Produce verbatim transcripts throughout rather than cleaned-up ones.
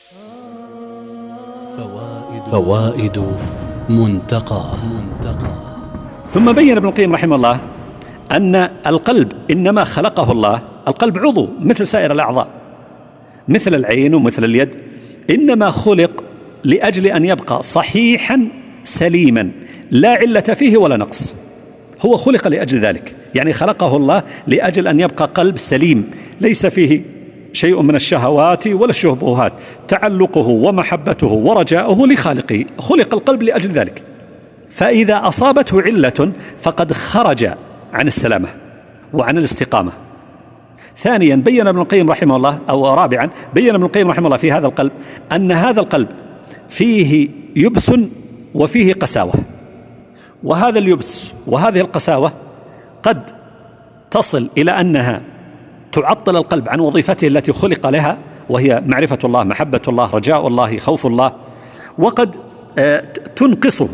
فوائد منتقاه. ثم بين ابن القيم رحمه الله أن القلب إنما خلقه الله، القلب عضو مثل سائر الأعضاء، مثل العين ومثل اليد، إنما خلق لأجل أن يبقى صحيحا سليما لا علة فيه ولا نقص. هو خلق لأجل ذلك، يعني خلقه الله لأجل أن يبقى قلب سليم ليس فيه شيء من الشهوات ولا الشبهات، تعلقه ومحبته ورجاؤه لخالقه، خلق القلب لأجل ذلك. فإذا أصابته علة فقد خرج عن السلامة وعن الاستقامة. ثانيا بين ابن القيم رحمه الله، أو رابعا بين ابن القيم رحمه الله في هذا القلب أن هذا القلب فيه يبس وفيه قساوة، وهذا اليبس وهذه القساوة قد تصل إلى أنها تعطل القلب عن وظيفته التي خلق لها، وهي معرفة الله، محبة الله، رجاء الله، خوف الله، وقد تنقصه.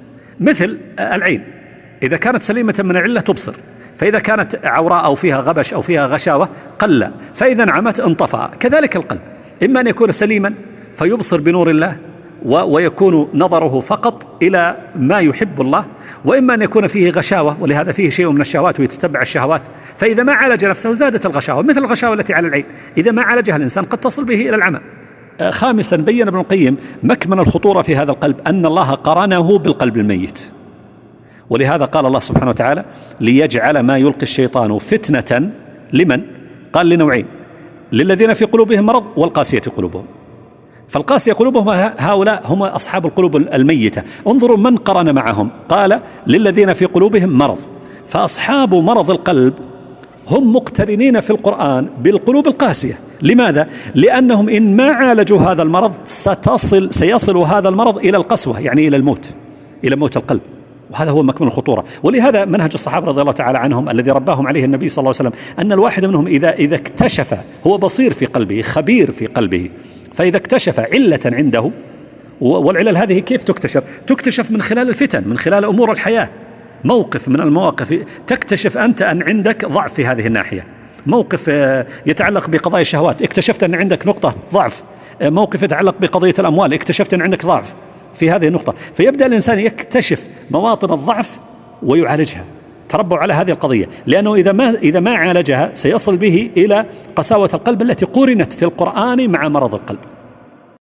مثل العين إذا كانت سليمة من العلة تبصر، فإذا كانت عوراء أو فيها غبش أو فيها غشاوة قل، فإذا انعمت انطفأ. كذلك القلب إما أن يكون سليما فيبصر بنور الله ويكون نظره فقط إلى ما يحب الله، وإما أن يكون فيه غشاوة ولهذا فيه شيء من الشهوات ويتتبع الشهوات، فإذا ما عالج نفسه زادت الغشاوة، مثل الغشاوة التي على العين إذا ما عالجها الإنسان قد تصل به إلى العمى. خامسا بين ابن القيم مكمن الخطورة في هذا القلب أن الله قرنه بالقلب الميت، ولهذا قال الله سبحانه وتعالى ليجعل ما يلقي الشيطان فتنة لمن؟ قال لنوعين، للذين في قلوبهم مرض والقاسية قلوبهم. فالقاسية قلوبهم هؤلاء هم أصحاب القلوب الميتة. انظروا من قرن معهم، قال للذين في قلوبهم مرض، فأصحاب مرض القلب هم مقترنين في القرآن بالقلوب القاسية. لماذا؟ لأنهم إن ما عالجوا هذا المرض ستصل سيصل هذا المرض إلى القسوة، يعني إلى الموت، إلى موت القلب، وهذا هو مكمن الخطورة. ولهذا منهج الصحابة رضي الله تعالى عنهم الذي رباهم عليه النبي صلى الله عليه وسلم أن الواحد منهم إذا إذا اكتشف، هو بصير في قلبه خبير في قلبه، فإذا اكتشف علة عنده، والعلل هذه كيف تكتشف؟ تكتشف من خلال الفتن، من خلال أمور الحياة. موقف من المواقف تكتشف أنت أن عندك ضعف في هذه الناحية، موقف يتعلق بقضايا الشهوات اكتشفت أن عندك نقطة ضعف، موقف يتعلق بقضية الأموال اكتشفت أن عندك ضعف في هذه النقطة، فيبدأ الإنسان يكتشف مواطن الضعف ويعالجها. تربوا على هذه القضية، لأنه إذا ما إذا ما عالجها سيصل به إلى قساوة القلب التي قرنت في القرآن مع مرض القلب.